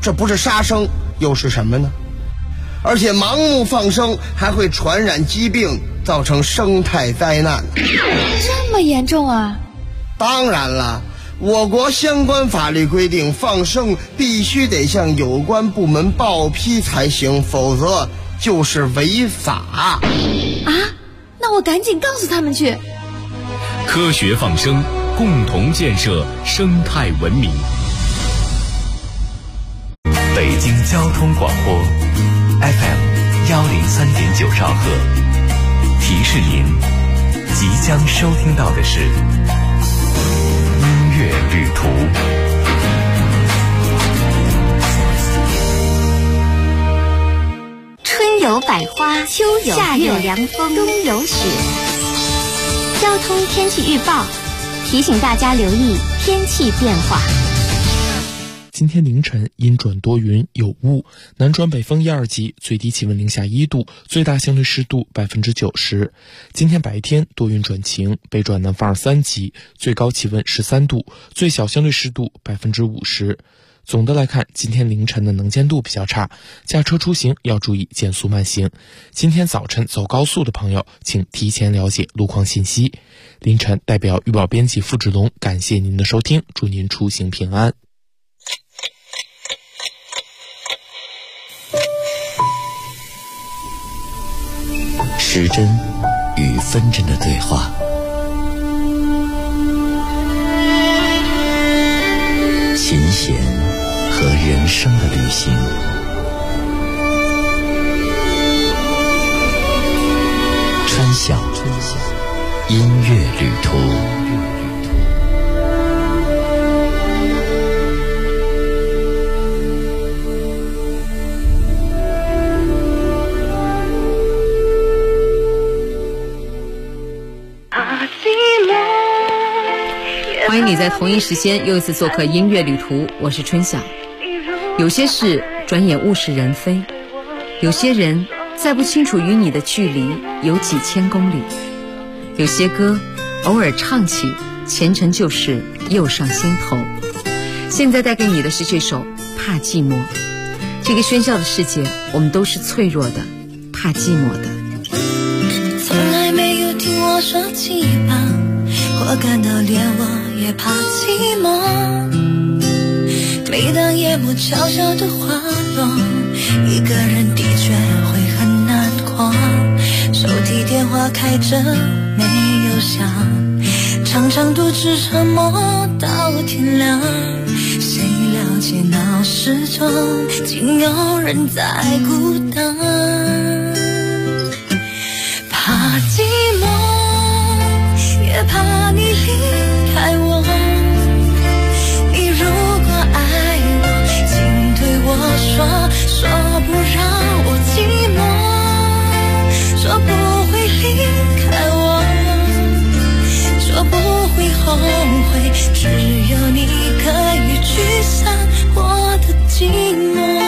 这不是杀生又是什么呢？而且盲目放生还会传染疾病，造成生态灾难。 这么严重啊？ 当然了，我国相关法律规定，放生必须得向有关部门报批才行，否则就是违法。 啊？那我赶紧告诉他们去。 科学放生，共同建设生态文明。北京交通广播 FM103.9兆赫，提示您即将收听到的是音乐旅途。 春有百花，秋有夏有凉风，冬有雪。交通天气预报提醒大家留意天气变化。 今天凌晨阴转多云有雾，南转北风1、2级，最低气温零下1度，最大相对湿度90%。今天白天多云转晴，北转南风2、3级，最高气温13度，最小相对湿度50%。总的来看，今天凌晨的能见度比较差，驾车出行要注意减速慢行。今天早晨走高速的朋友，请提前了解路况信息。凌晨代表预报编辑付志龙感谢您的收听，祝您出行平安。 时针与分针的对话，琴弦和人生的旅行，春晓音乐旅途。 欢迎你在同一时间又一次做客音乐旅途，我是春晓。有些事转眼物是人非，有些人再不清楚与你的距离有几千公里，有些歌偶尔唱起，前尘旧事又上心头。现在带给你的是这首《怕寂寞》。这个喧嚣的世界，我们都是脆弱的，怕寂寞的。 从来没有听我说起吧，我感到连我也怕寂寞。每当夜幕悄悄地滑落，一个人的确会很难过。手提电话开着没有响，常常独自沉默到天亮。谁了解闹市中竟有人在孤单，怕寂寞也怕你离开我。你如果爱我，请对我说不让我寂寞，说不会离开我，说不会后悔，只有你可以驱散我的寂寞。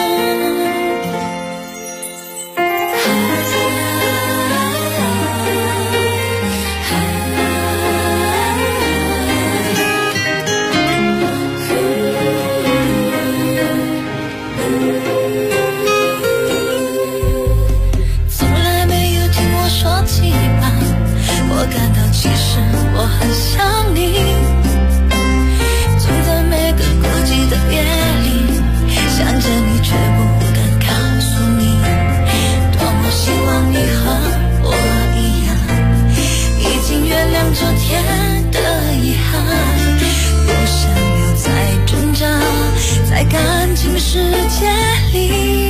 我感到其实我很想你，总在每个孤寂的夜里想着你，却不敢告诉你，多么希望你和我一样，已经原谅昨天的遗憾，不想留在挣扎在感情世界里。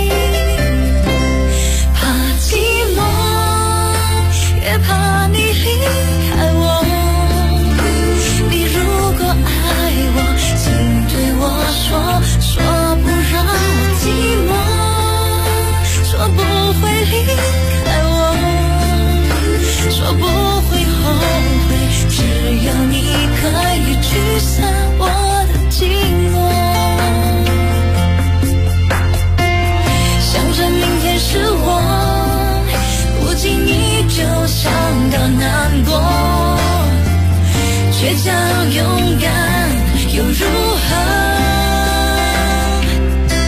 怕寂寞也怕你离开我，你如果爱我，请对我说不让我寂寞，说不会离开我，说不会后悔，只有你可以驱散我的寂寞。想着明天是我，不经意就想到难过，倔强勇敢又如何？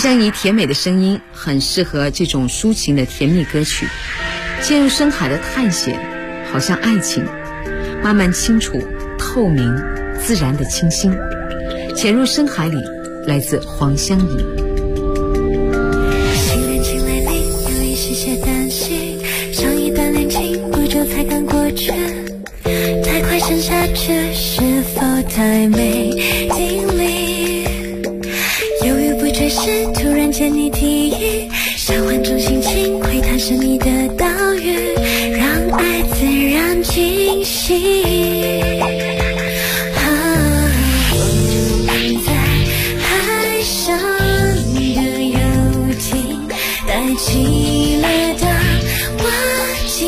香怡甜美的声音很适合这种抒情的甜蜜歌曲。陷入深海的探险，好像爱情，慢慢清楚、透明、自然的清新。潜入深海里，来自黄香怡。 新恋情来临，有一些些担心，上一段恋情不久才刚过去，太快陷下去，是否太没定力？犹豫不决时，突然间你提议，想换种心情，窥探神秘的岛屿，让爱自然进行。我们在海上的游艇，带起了的wat景。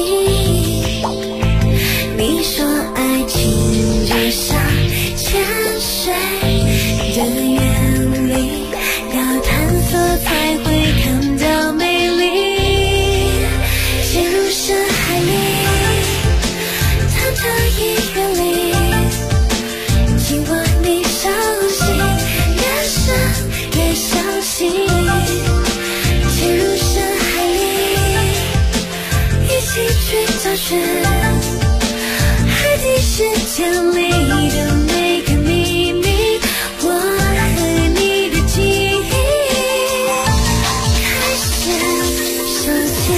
你说爱情就像潜水的原理，要探索才会看到美丽。陷入深海里，藏着一个理，紧握你手心，越深越相信。潜入深海里，一起去找寻海底世界里的每个秘密，我和你的记忆开始收集。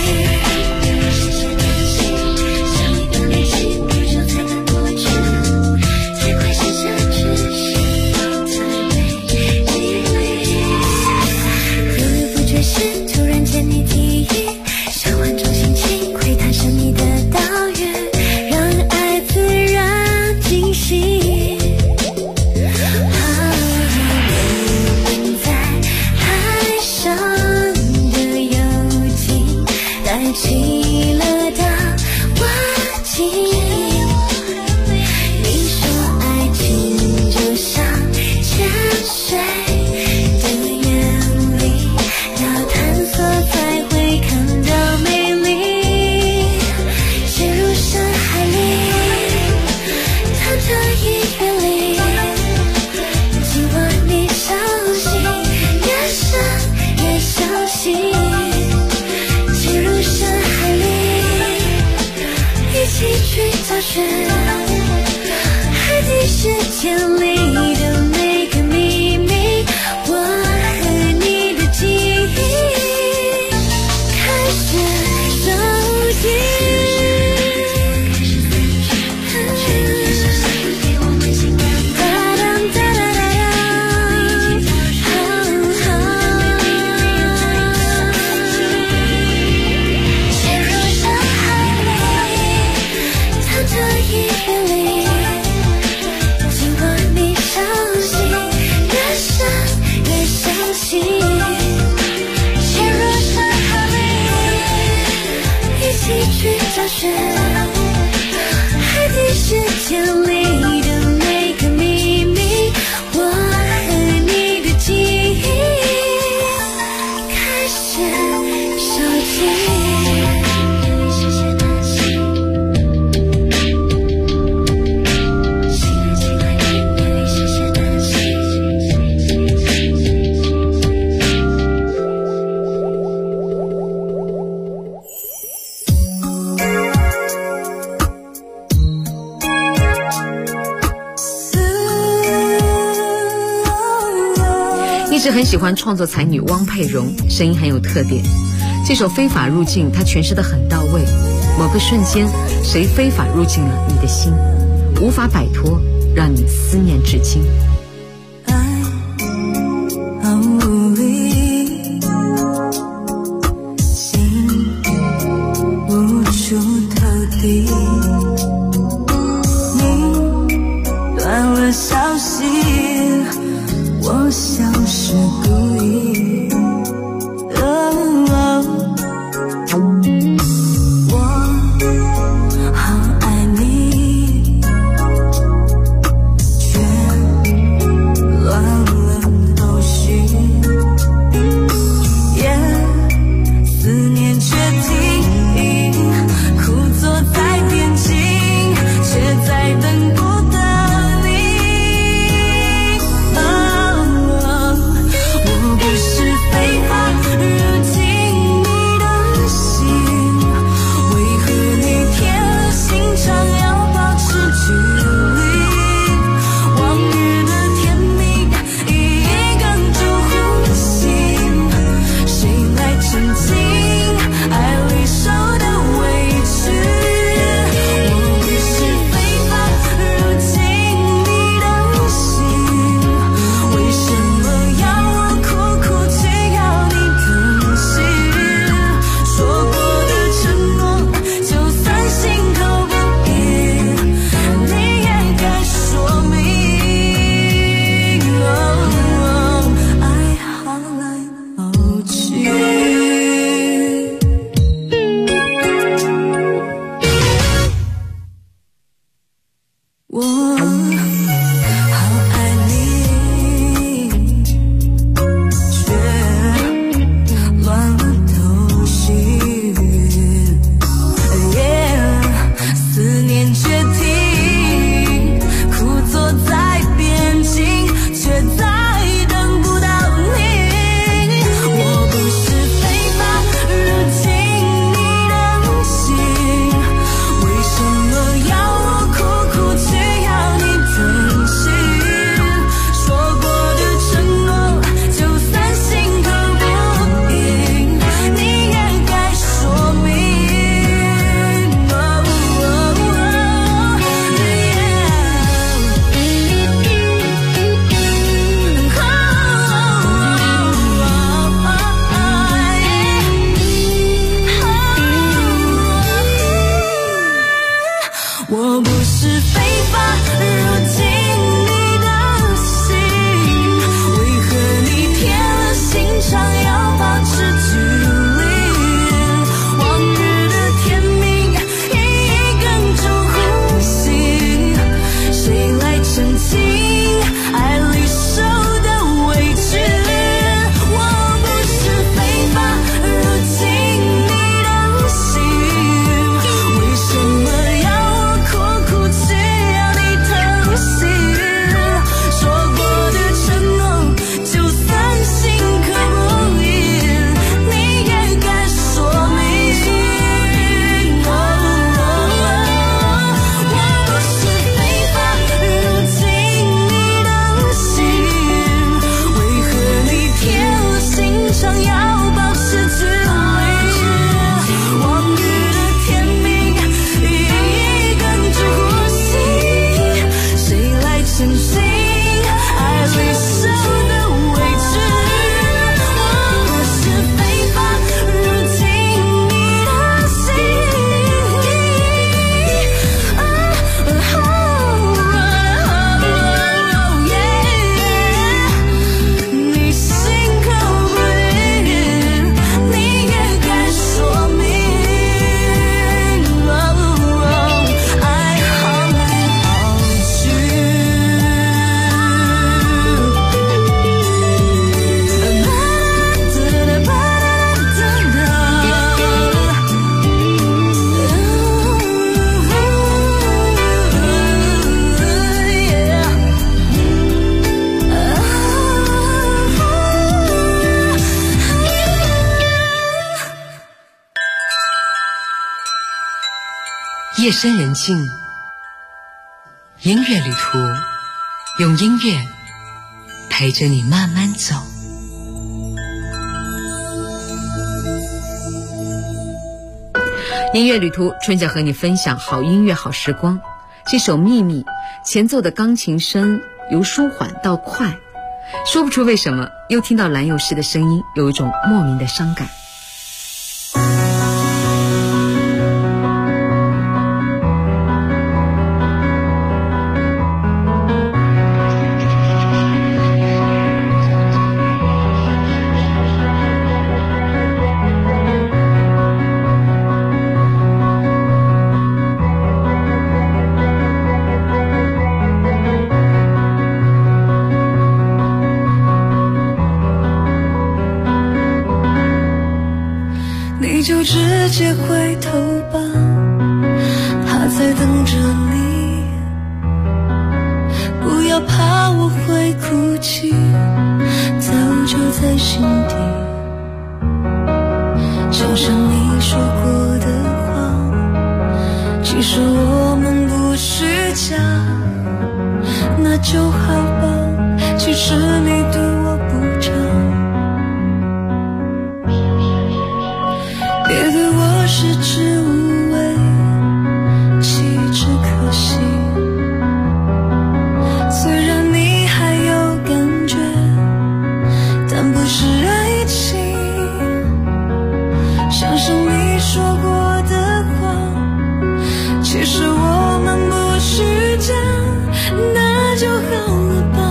上一段恋情不久才刚过去，太快陷下去，是否太没定力？犹豫不决时，突然间你提议，想换种心情，窥探神秘的岛屿，让爱自然进行。我们在海上的游艇，带起了的wat景。你说爱情就像潜水的原理，要探索才会看到美丽。陷入深海里，藏着一个理，紧握你手心，越深越相信。潜入深海里，一起去找寻海底世界里的每个秘密，我和你的记忆开始收集。潜入深海里，藏着一个理，紧握你手心，越深越相信。潜入深海里，一起去找寻海底世界里的每个秘密，我和你的记忆开始收集。有一些些担心，新恋情来临，有一些些担心。 一直很喜欢创作才女汪佩蓉，声音很有特点。这首《非法入境》她诠释得很到位。某个瞬间，谁非法入境了你的心，无法摆脱，让你思念至今。 爱好无力，心无处投递。你断了消息，我像是故意。我好爱你，却夜深人静，音乐旅途，用音乐陪着你慢慢走。音乐旅途，春晓和你分享好音乐好时光。这首《秘密》前奏的钢琴声由舒缓到快，说不出为什么，又听到蓝又诗的声音，有一种莫名的伤感。 你就直接回头吧，他在等着你，不要怕我会哭泣，早就在心底。想想你说过的话，其实我们不虚假，那就好吧，其实你对我不差，别对我食之无味，弃之可惜。虽然你还有感觉，但不是爱情。想想你说过的话，其实我们不虚假，那就好了吧，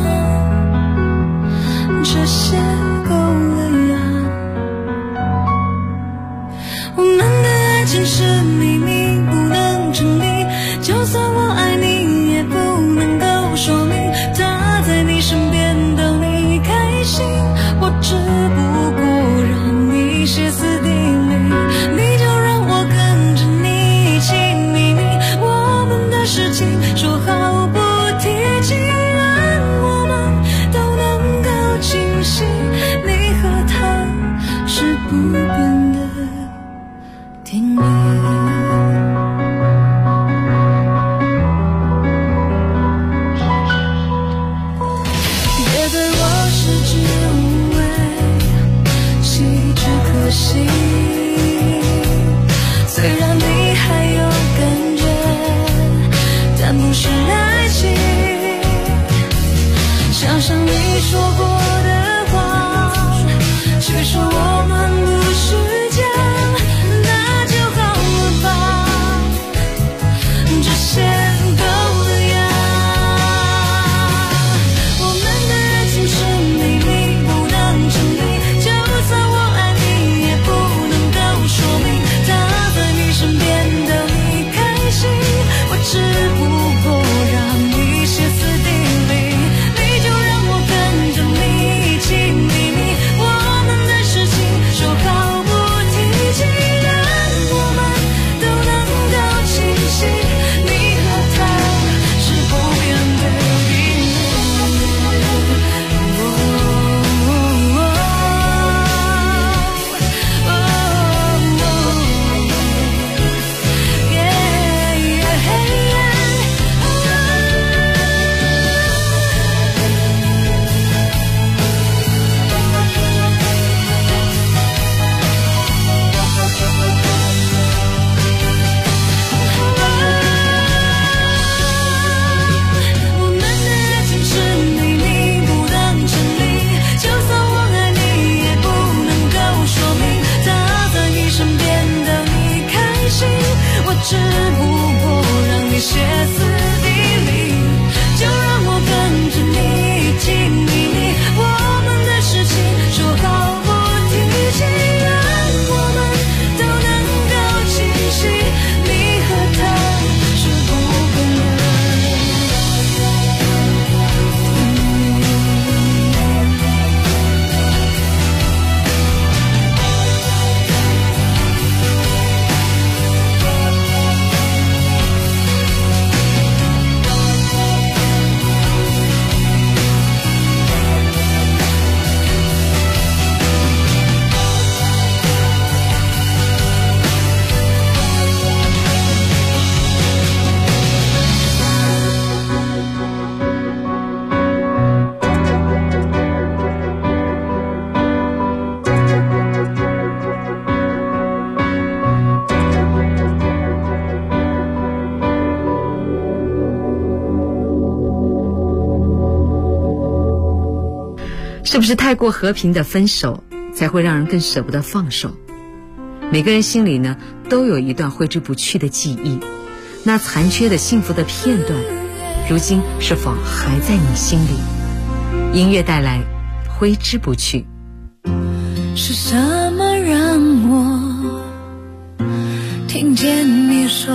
这些够了呀。我们的爱情是秘密，不能证明，就算我爱你也不能够说明，他在你身边逗你开心，我只不过让你歇斯底里，你就让我跟着你一起秘密，我们的事情说好不提起，让我们都能够清晰，你和他是不变的定律。别对我食之无味，弃之可惜。虽然你还有感觉，但不是爱情。想想你说过的话，其实我们不虚假，那就好了吧，这些够了呀。我们的爱情是秘密，不能证明，就算我爱你也不能够说明，他在你身边逗你开心，我只不过让你歇斯底里，你就让我跟着你一起秘密，我们的事情说好不提起，让我们都能够清晰，你和他是不变的定律。我们的爱情是秘密，不能证明，就算我爱你也不能够说明，他在你身边逗你开心，我只不过让你歇斯底里，就让我跟着你一起秘密，我们的事情说好不提起，让我们都能够清晰，你和他是不变的。 是不是太过和平的分手才会让人更舍不得放手？每个人心里呢都有一段挥之不去的记忆，那残缺的幸福的片段，如今是否还在你心里？音乐带来挥之不去。 是什么让我听见你说？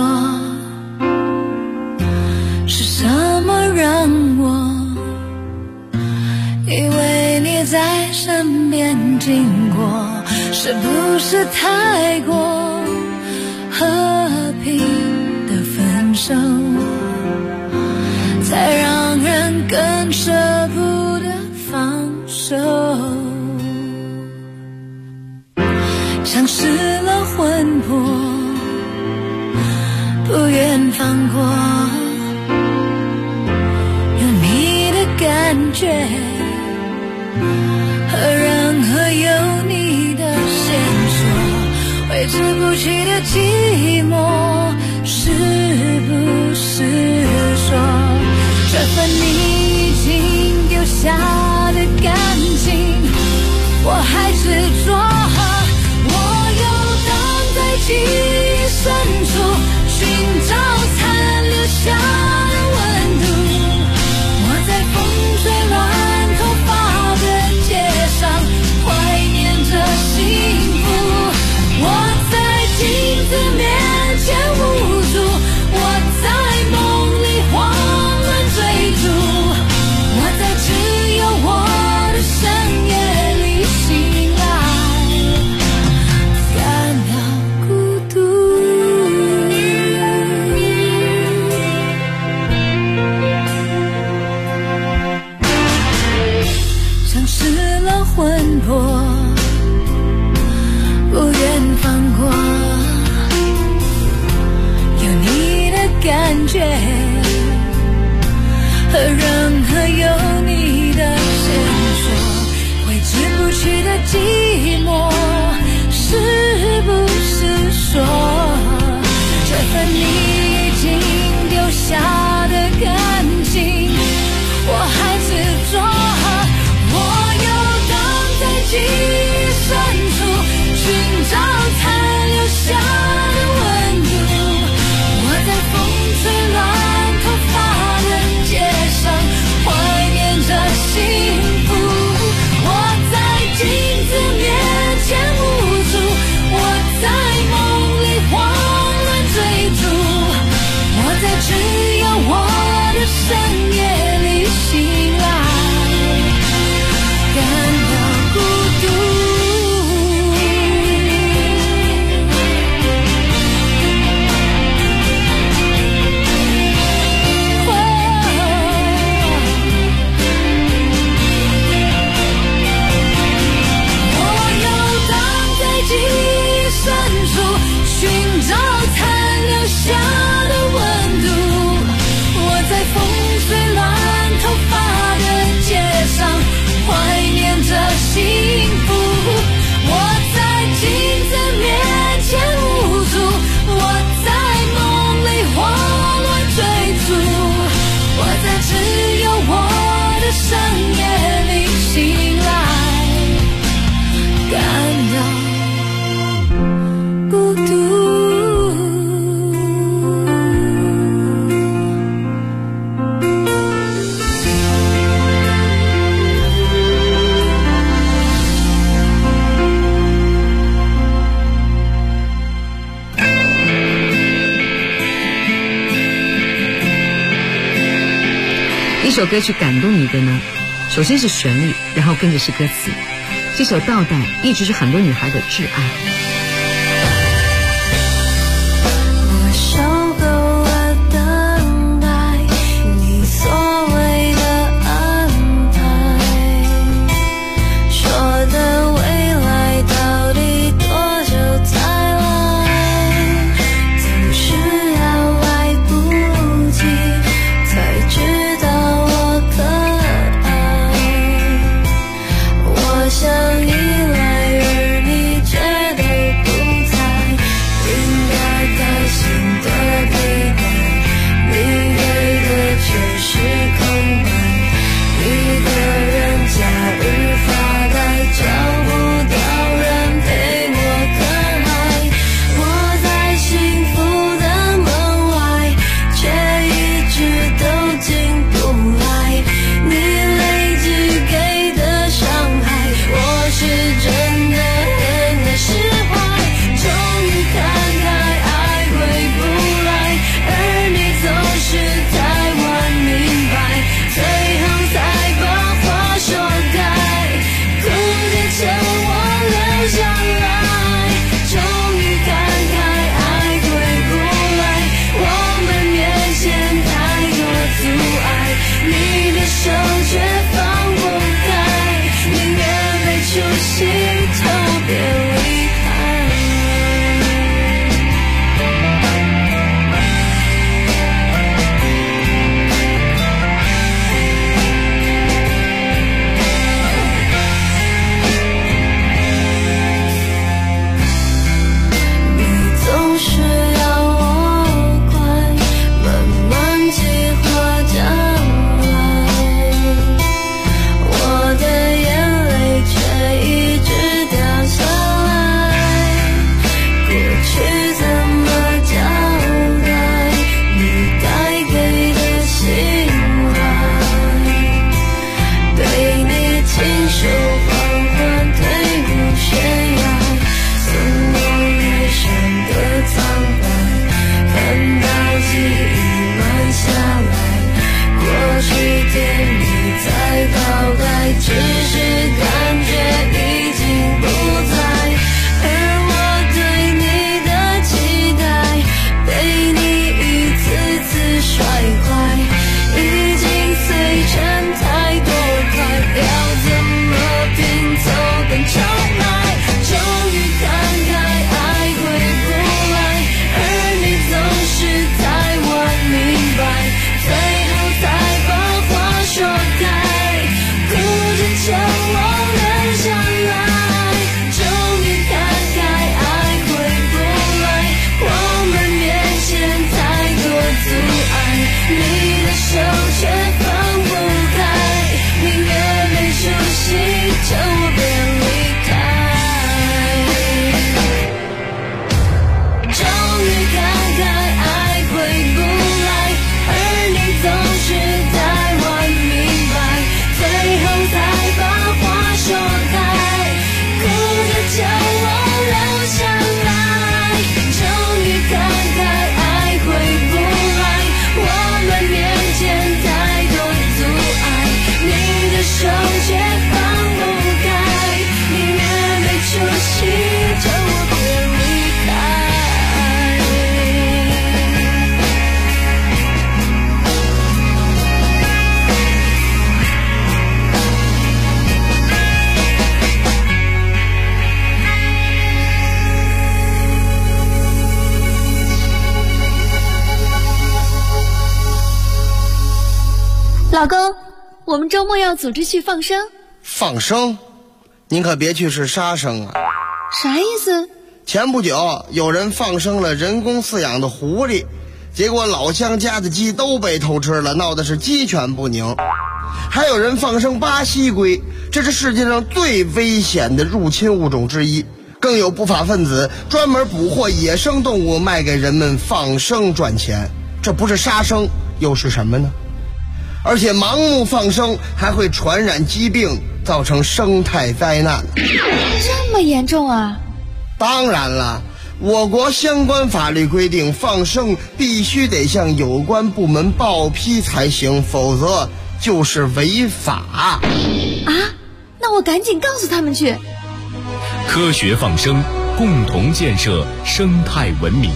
是什么让我以为你在身边经过？是不是太过和平的分手，才让人更舍不得放手？像失了魂魄，不愿放过，有你的感觉和任何有你的线索，挥之不去的寂寞，是不是说这份你已经丢下的感情我还执着？记忆深处寻找残留下的温度，我在风吹乱头发的街上怀念着幸福，我在镜子面前无助，我在梦里慌乱追逐，我在只有我的深夜里醒来，感到魂魄，不愿放过，有你的感觉和任何有你的线索，挥之不去的寂寞，是不是说这份你已经丢下的感情我还执着？记忆深处寻找残留下的温度，我在风吹乱头发的街上怀念着幸福，我在镜子面前无助，我在梦里慌乱追逐，我在只有我的深夜里醒来，感到寻找残留下的温度，我在风吹乱头发的街上怀念着幸福，我在镜子面前无助，我在梦里慌乱追逐，我在只有我的深夜里醒来，感到孤独。 一首歌曲感动你的呢，首先是旋律，然后跟着是歌词。这首《倒带》一直是很多女孩的挚爱。 想依赖，而你觉得老公，我们周末要组织去放生。 放生？您可别去是杀生啊！ 啥意思？ 前不久有人放生了人工饲养的狐狸，结果老乡家的鸡都被偷吃了，闹的是鸡犬不宁。还有人放生巴西龟，这是世界上最危险的入侵物种之一。更有不法分子专门捕获野生动物卖给人们放生赚钱，这不是杀生又是什么呢？而且盲目放生还会传染疾病，造成生态灾难。 这么严重啊？ 当然了，我国相关法律规定，放生必须得向有关部门报批才行，否则就是违法。 啊？那我赶紧告诉他们去。 科学放生，共同建设生态文明。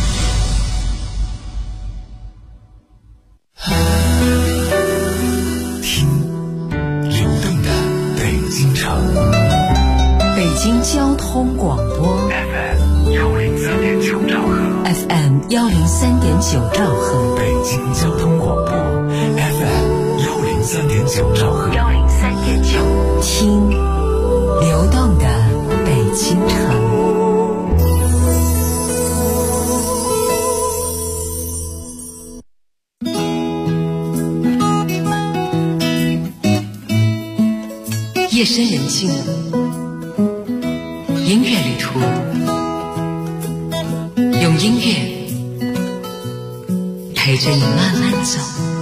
听流动的北京城， 北京交通广播 FM103.9兆赫 ，FM103.9兆赫， 北京交通广播 FM103.9兆赫 ，103.9，听流动的北京城。夜深人静，音乐旅途，用音乐陪着你慢慢走。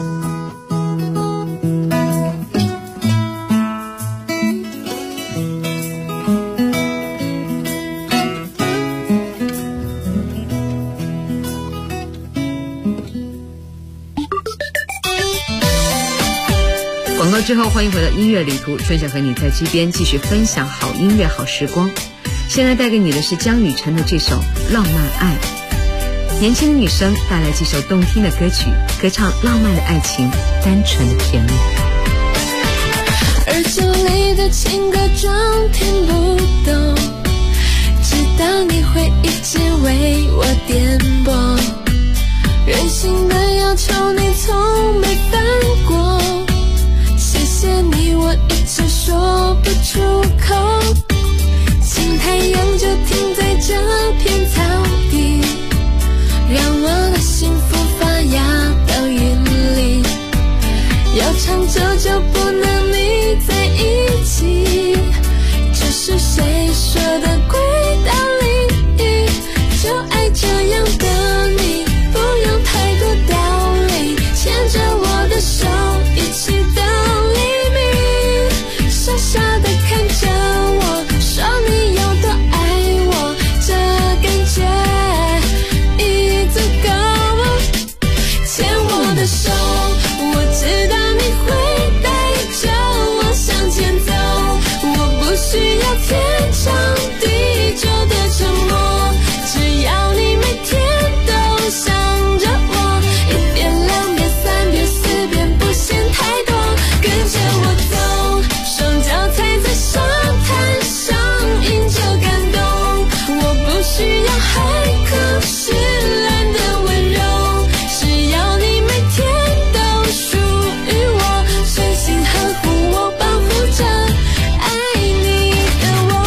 广告之后，欢迎回到音乐旅途，春晓和你在这边继续分享好音乐好时光。现在带给你的是江雨晨的这首《浪漫爱》。年轻的女生带来几首动听的歌曲，歌唱浪漫的爱情，单纯的甜蜜。 耳机里的情歌装听不懂，知道你会一直为我颠簸，任性的要求你从没犯过，谢谢你我一直说不出口，请太阳就停在这片草地，让我的幸福发芽到云里，要长久就不能腻在一起，这是谁说的轨道里，就爱这样的你，不用太多道理，牵着我的手一起到黎明，傻傻的看着我，说你有多爱我，这感觉已足够，牵我的手，我知道你会带着我向前走，我不需要天长地久的承诺，只要你每天都想着我，一遍两遍三遍四遍不嫌太多，跟着我走，双脚踩在沙滩上迎着感动，我不需要海枯石烂的温柔，只要你每天都属于我，随心呵护我，保护着爱你的我。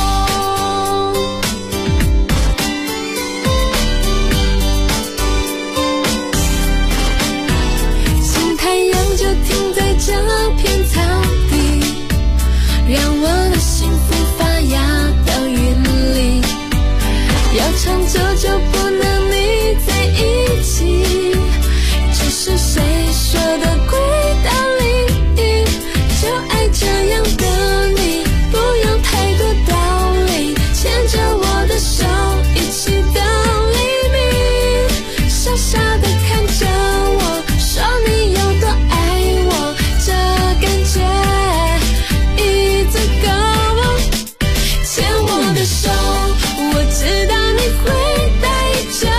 请太阳就停在这片草地，让我的幸福发芽到云里，要长久就不能腻在一起，这是谁说的轨道里，就爱这样的你，不用太多道理，牵着我的手一起到黎明，傻傻的看着我，说你有多爱我，这感觉已足够，牵我的手，我知道你会带着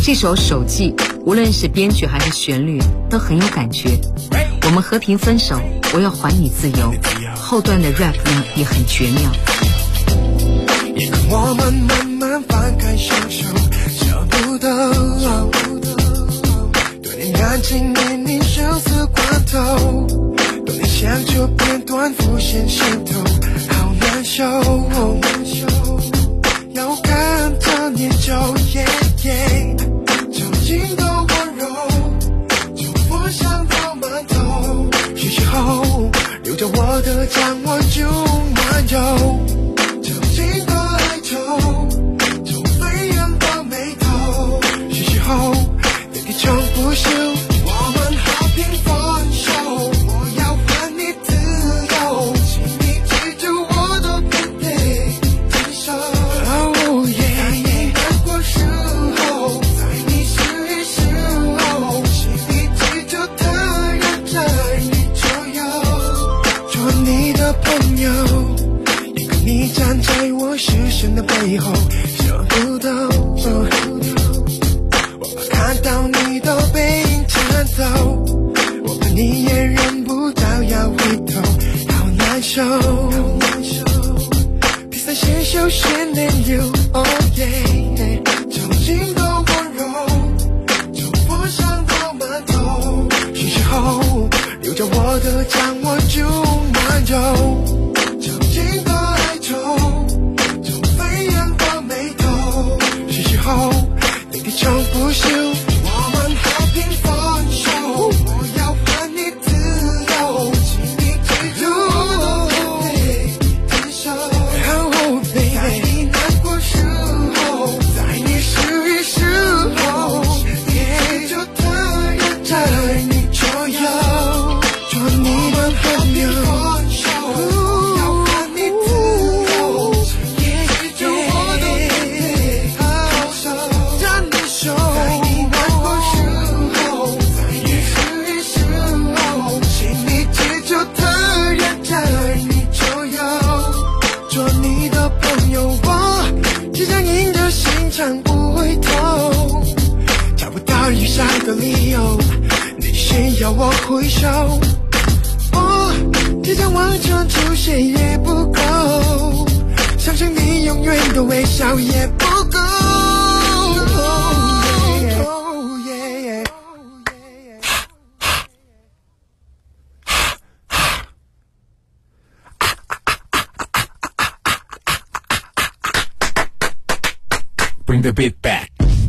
这首手记无论是编曲还是旋律都很有感觉。我们和平分手，我要还你自由，后段的 rap 呢也很绝妙。 也跟我们慢慢放开双手，舍不得多年感情年龄生死关头，多年相处片段浮现心头，好难受，要看着念旧，曾经的温柔就我想到满头，是时候留着我的将我就漫游，曾经的哀愁就飞扬到眉头，是时候别提成不朽，我们和平分手，我要还你自由，请你记住我的肯定接受，在你难过时候，在你失意时候，请你记住他人在你左右，做你的朋友，也跟你站在我视线的背后，舍不得我怕看到你的背影颤抖，我怕你也忍不到要回头，好难受，比赛先秀先练 you oh yeah， 曾经的温柔就我想到满头，是时候留着我的将我就漫游，曾经的哀愁就飞扬到眉头，是时候别提成不朽，我们和平分手，我要还你自由，请你记住我的接受，在你难过时候，在你失意时候，记住他人在你左右，做你的朋友，我要还你自由，请记住我的接受，在你难过时候，在你失意时候，请你记住他人在你左右，做你的朋友，我只想迎着心肠不回头，找不到遇上的理由，你需要我回首，只想完全出现也不够，相信你永远的微笑也不够。 Bring the beat back.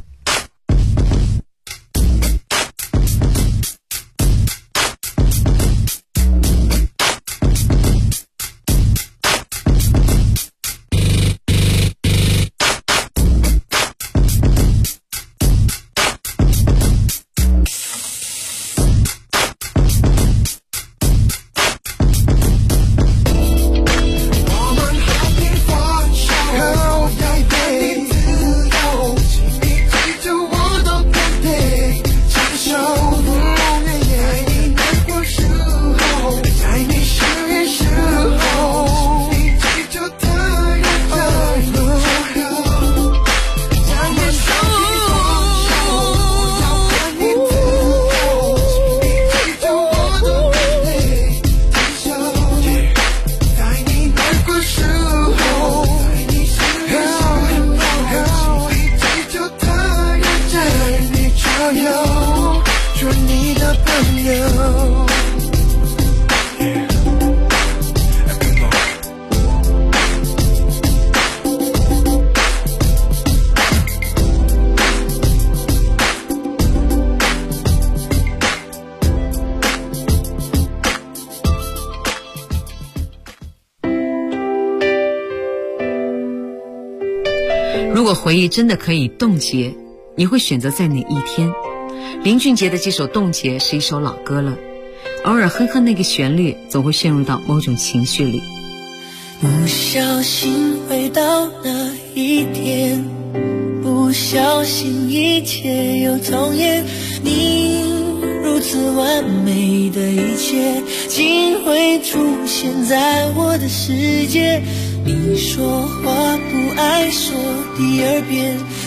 如果回忆真的可以冻结，你会选择在哪一天？林俊杰的这首《冻结》是一首老歌了，偶尔哼哼那个旋律，总会陷入到某种情绪里。 不小心回到那一天，不小心一切又重演，你如此完美的一切，竟会出现在我的世界。你说话不爱说第二遍，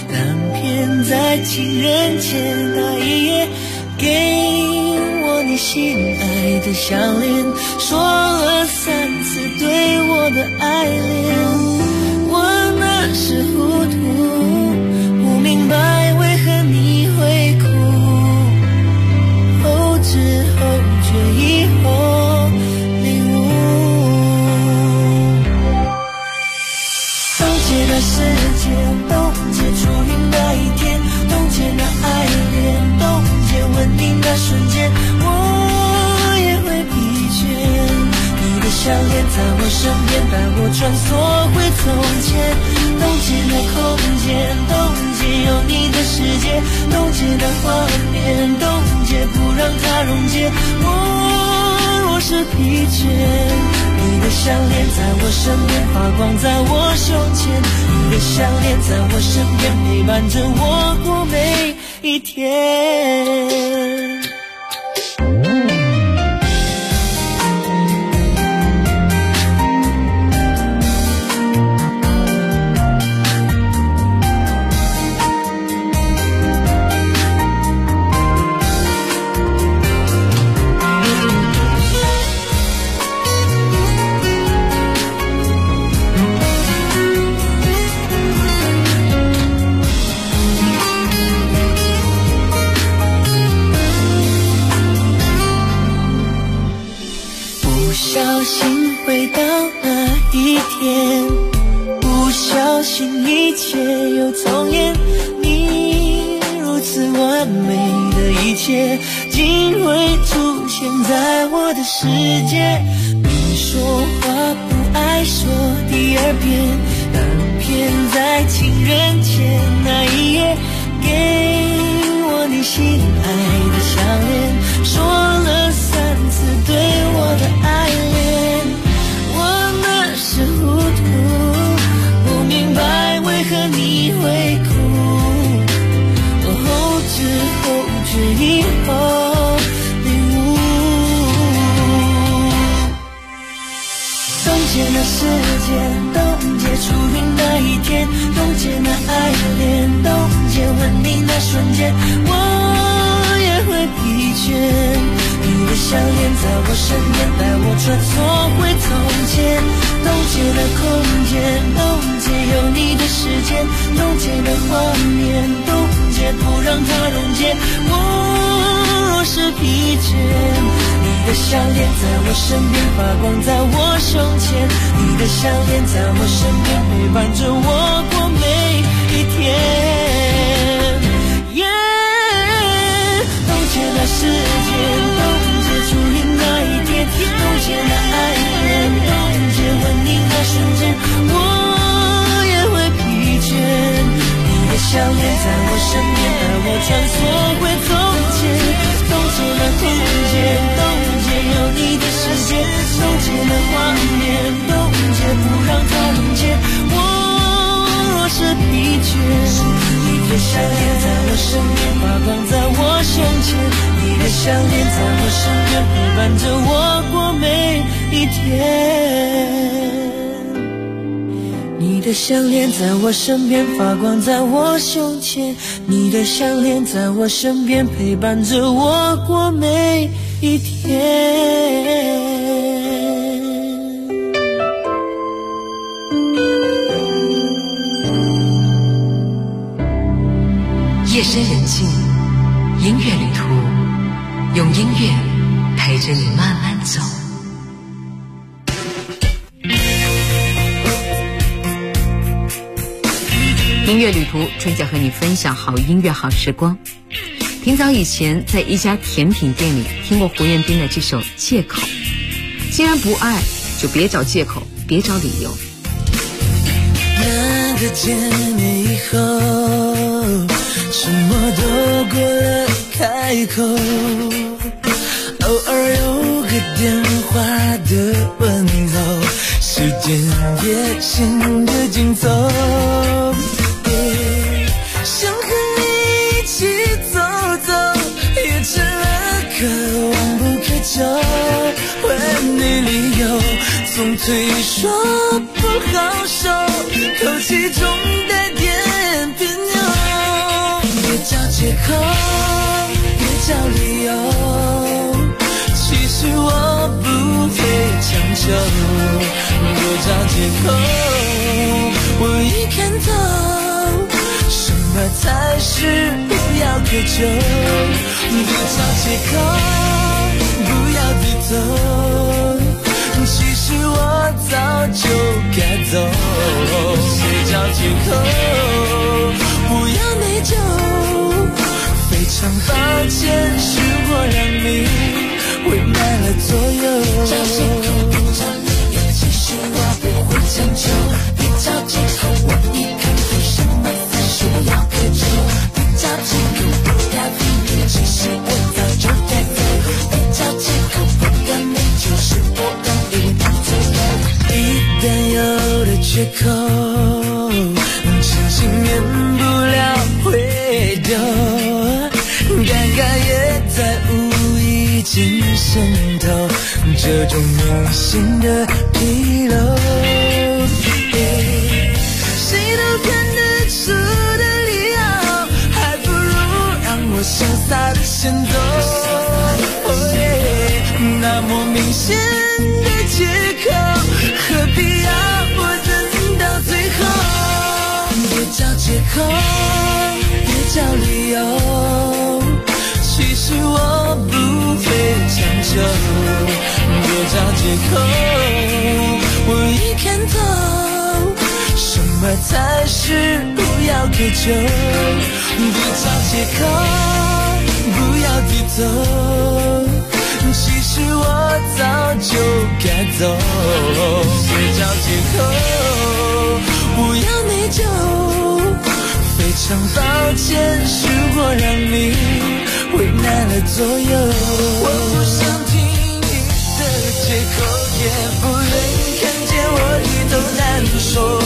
但偏在情人节那一夜，给我你心爱的项链，说了3次对我的爱恋。我那时糊涂，不明白为何你会哭，后知后觉以后领悟。冻结那时间，冻结初遇那一天，冻结那爱恋，冻结吻你那瞬间，我也会疲倦。你的项链在我身边，带我穿梭回从前。冻结那空间，冻结有你的世界，冻结那画面，冻结不让它溶解。我若是疲倦，你的项链在我身边发光，在我胸前。你的项链在我身边陪伴着我过每一天。回到那一天，不小心一切又重演，你如此完美的一切竟会出现在我的世界。你说话不爱说第二遍，但偏在情人节那一夜，给我你心爱的项链，说了3次对我的爱恋。是糊涂，不明白为何你会哭，我后知后觉以后领悟。冻结那时间，冻结初遇那一天，冻结那爱恋，冻结吻你那瞬间，我也会疲倦。你的项链在我身边，带我穿梭回从前。冻结了空间，冻结有你的时间，冻结了画面，冻结不让它溶解。我若是疲倦，你的项链在我身边发光，在我胸前。你的项链在我身边陪伴着我过每一天。冻结了时间，冻结初遇那一天，冻结了爱恋，冻结吻你那瞬间，我也会疲倦。你的项链在我身边，带我穿梭回从前。冻结了空间，冻结有你的世界，冻结了画面，冻结不让它溶解。我若是疲倦，你的项链在我身边发光，在我胸前。你的项链在我身边陪伴着我过每一天。你的项链在我身边发光，在我胸前。你的项链在我身边陪伴着我过每一天。 夜深人静，音乐旅途，用音乐陪着你慢慢走。 音乐旅途，春姐和你分享好音乐好时光。挺早以前在一家甜品店里听过胡彦斌的这首《借口》，既然不爱就别找借口，别找理由。 那个见面以后，什么都过了开口，偶尔有个电话的问候，时间也显得紧凑。想和你一起走走，也成了个望不可求。问你理由，总推说不好受，口气中带点别扭。 求，多找借口。我已看透，什么才是不要苛求，多找借口，不要低头。其实我早就该走，谁找借口，不要内疚。非常抱歉，是我让你为难了左右。找借口不找理由，其实我不会强求。别找借口，我已看透什么才是不要苛求。别找借口，不要理由，其实我早就该走。别找借口，不要内疚，是我让你为难左右。一旦有了缺口，真心免不了回头。尴尬也在无意间渗透，这种明显的纰漏，谁都看得出的理由，还不如让我潇洒的先走。那么明显的借口，何必要我等到最后？别找借口，别找理由，其实我不会强求，多找借口。我已看透，什么才是不要苛求，别找借口，不要低头。其实我早就该走，别找借口，不要内疚。非常抱歉，是我让你为难了左右。我不想听你的借口，也不愿意看见我低头难受。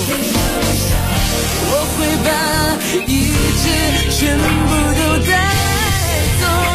我会把一切全部都带走。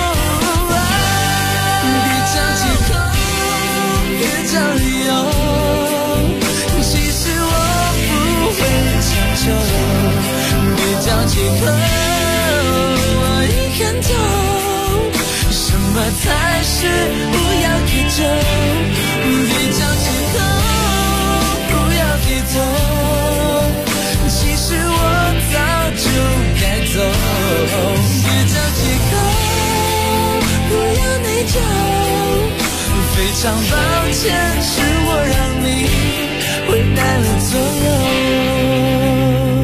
别找借口，别找理由，其实我不会强求。别找借口，我已看透，什么才是不要苛求。别找借口，不要低头，其实我早就该走。别找借口，不要内疚，非常抱歉，是我让你为难了左右。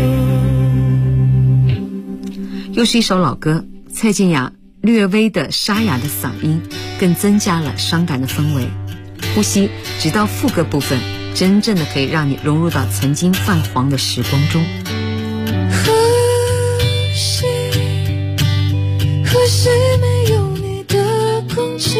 又是一首老歌，蔡健雅略微的沙哑的嗓音更增加了伤感的氛围。呼吸直到副歌部分，真正的可以让你融入到曾经泛黄的时光中。 呼吸没有你的空气，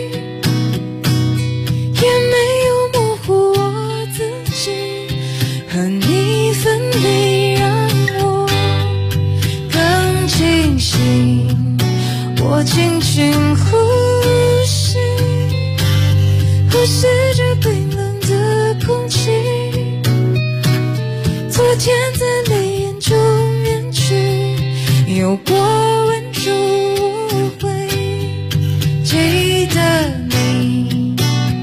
也没有模糊我自己，和你分离让我更清醒。我轻轻呼吸，呼吸着冰冷的空气，昨天在泪眼中远去，有过温住我会记得你。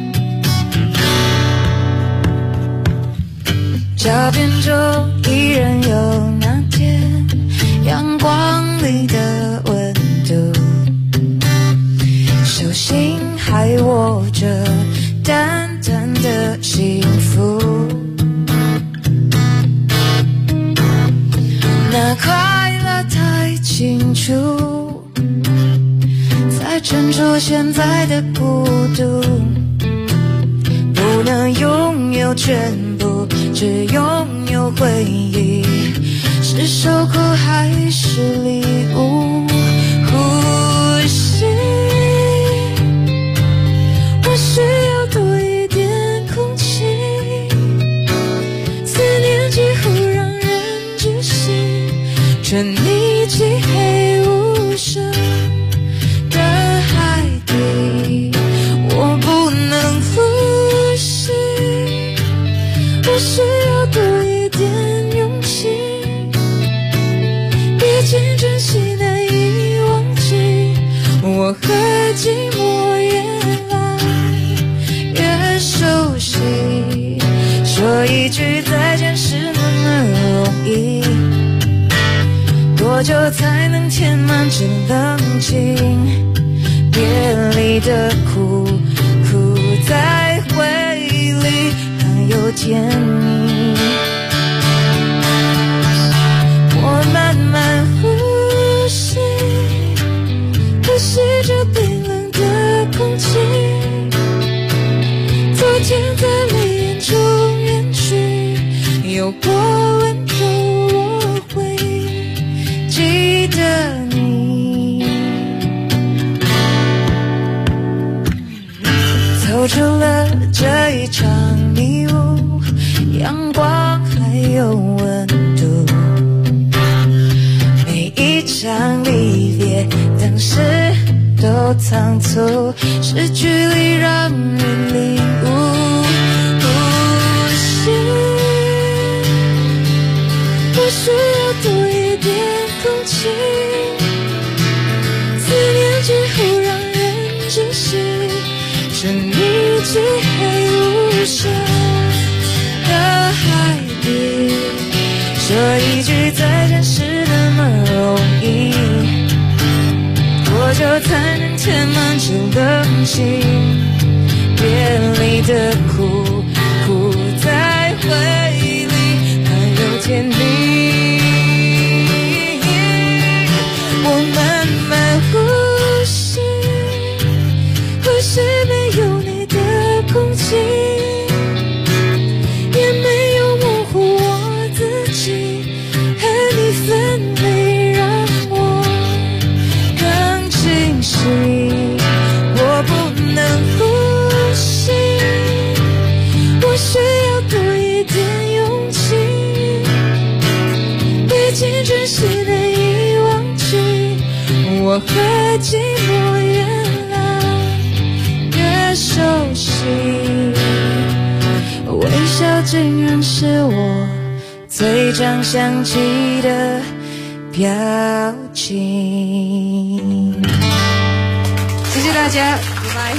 照片中依然有那天阳光里的温度，手心还握着淡淡的幸福，那快乐太清楚，才衬出现在的孤独。不能拥有全部，只拥有回忆，是受苦还是礼物？呼吸，我需要多一点空气，思念几乎让人窒息，沉溺漆黑无声的海底，我不能呼吸，我需要多一点勇气，毕竟珍惜难以忘记，我和寂寞越来越熟悉。 多久才能填满这冷清？别离的苦，苦在回忆里还有甜蜜。我慢慢呼吸，呼吸着冰冷的空气。昨天在泪眼中远去，有过温柔我会记得你。走出了这一场迷雾，阳光还有温度，每一场离别当时都仓促，是距离让人领悟。我需要多一点空气，思念之后让人窒息，沉溺进黑无声的海底，说一句再见是那么容易，多久才能填满这冷清？别离的苦，苦在回忆里还有甜蜜。我慢慢呼吸，呼吸没有你的空气，也没有模糊我自己，和你分离让我更清晰。我不能呼吸，我需要多一点勇气，毕竟真实的遗忘记，我和寂寞越来越熟悉，微笑竟然是我最常想起的表情。谢谢大家，拜拜。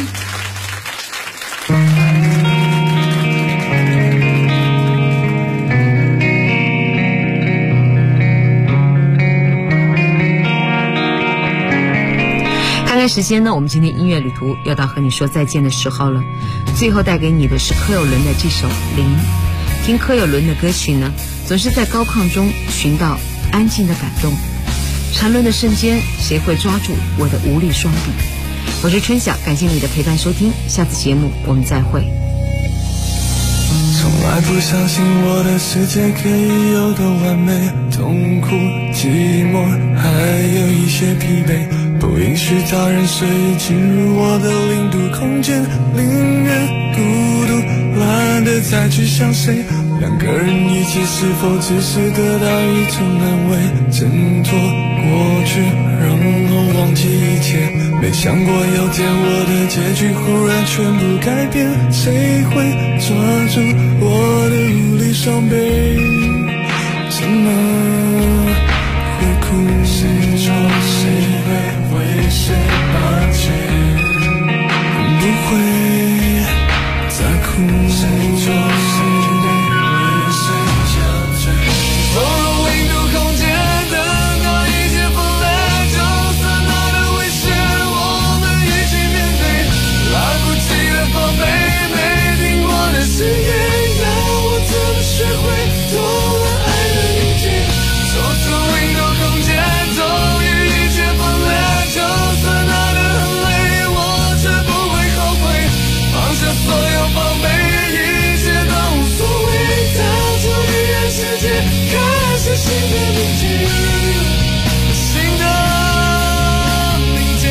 看看时间呢，我们今天音乐旅途要到和你说再见的时候了。最后带给你的是柯有伦的这首《零》。听柯有伦的歌曲呢，总是在高亢中寻到安静的感动。缠论的瞬间，谁会抓住我的无力双臂？我是春晓，感谢你的陪伴收听，下次节目我们再会。 从来不相信我的世界可以有多完美，痛苦、寂寞，还有一些疲惫，不允许他人随意进入我的零度空间，宁愿孤独，懒得再去想谁，两个人一起是否只是得到一种安慰，挣脱过去，然后忘记一切，没想过有天我的结局忽然全部改变，谁会抓住我的无力双臂？怎么会哭？谁说谁会为谁霸气？不会再哭。谁说谁会为谁下坠？走入零度空间，等到一切分裂，就算它的危险，我们一起面对。来不及的防备，没听过的誓言，要我怎么学会懂了爱的理解？走出零度空间，终于一切分裂，就算它的很累，我却不会后悔。放下所有防备，一切都无所谓，踏出彼岸世界，开始新的明天，新的明天。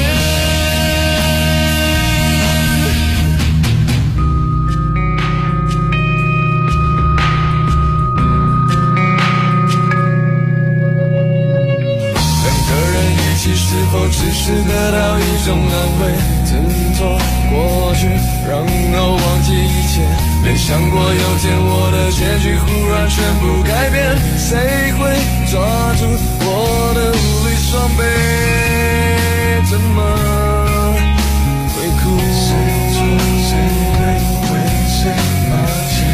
两个人一起是否只是得到一种安慰，挣脱过去，然后忘记一切，没想过有天我的结局忽然全部改变，谁会抓住我的无力双臂？怎么会哭？谁说谁会为谁霸气？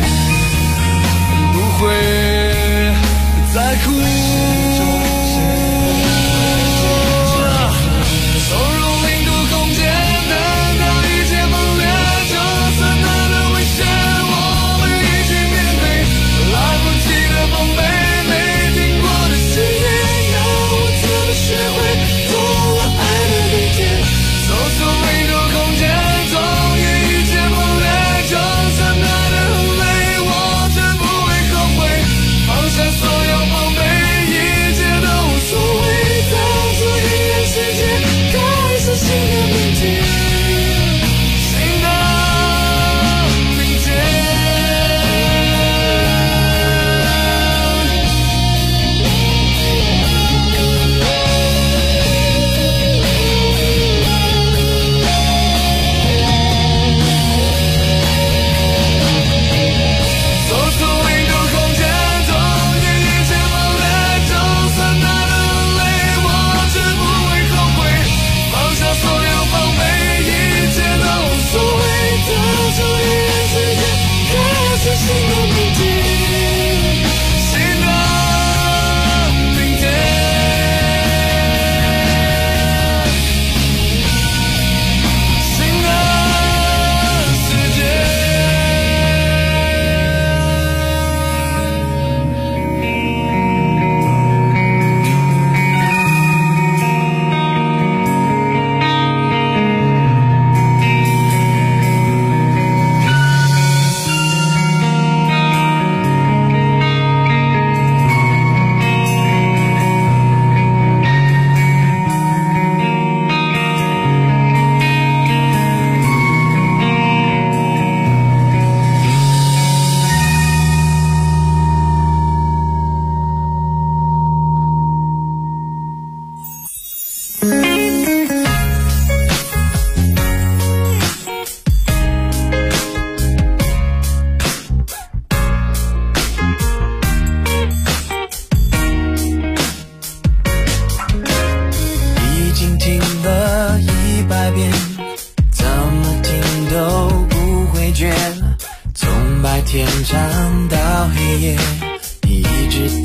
不会再哭。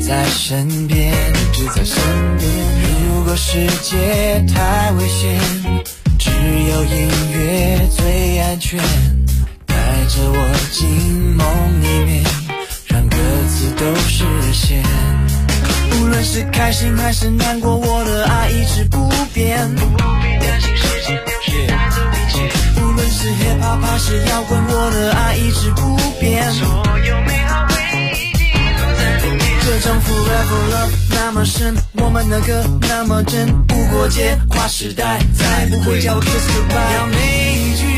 在身边，一直在身边。如果世界太危险，只有音乐最安全，带着我进梦里面，让歌词都实现。无论是开心还是难过，我的爱一直不变，不必担心时间流逝带走一切。无论是 hip hop 还是摇滚，我的爱一直不变，所有美好回忆记录在里面。这种 forever love 那么深，我们的歌那么真，无国界跨时代，再不会叫我 kiss goodbye。要每一句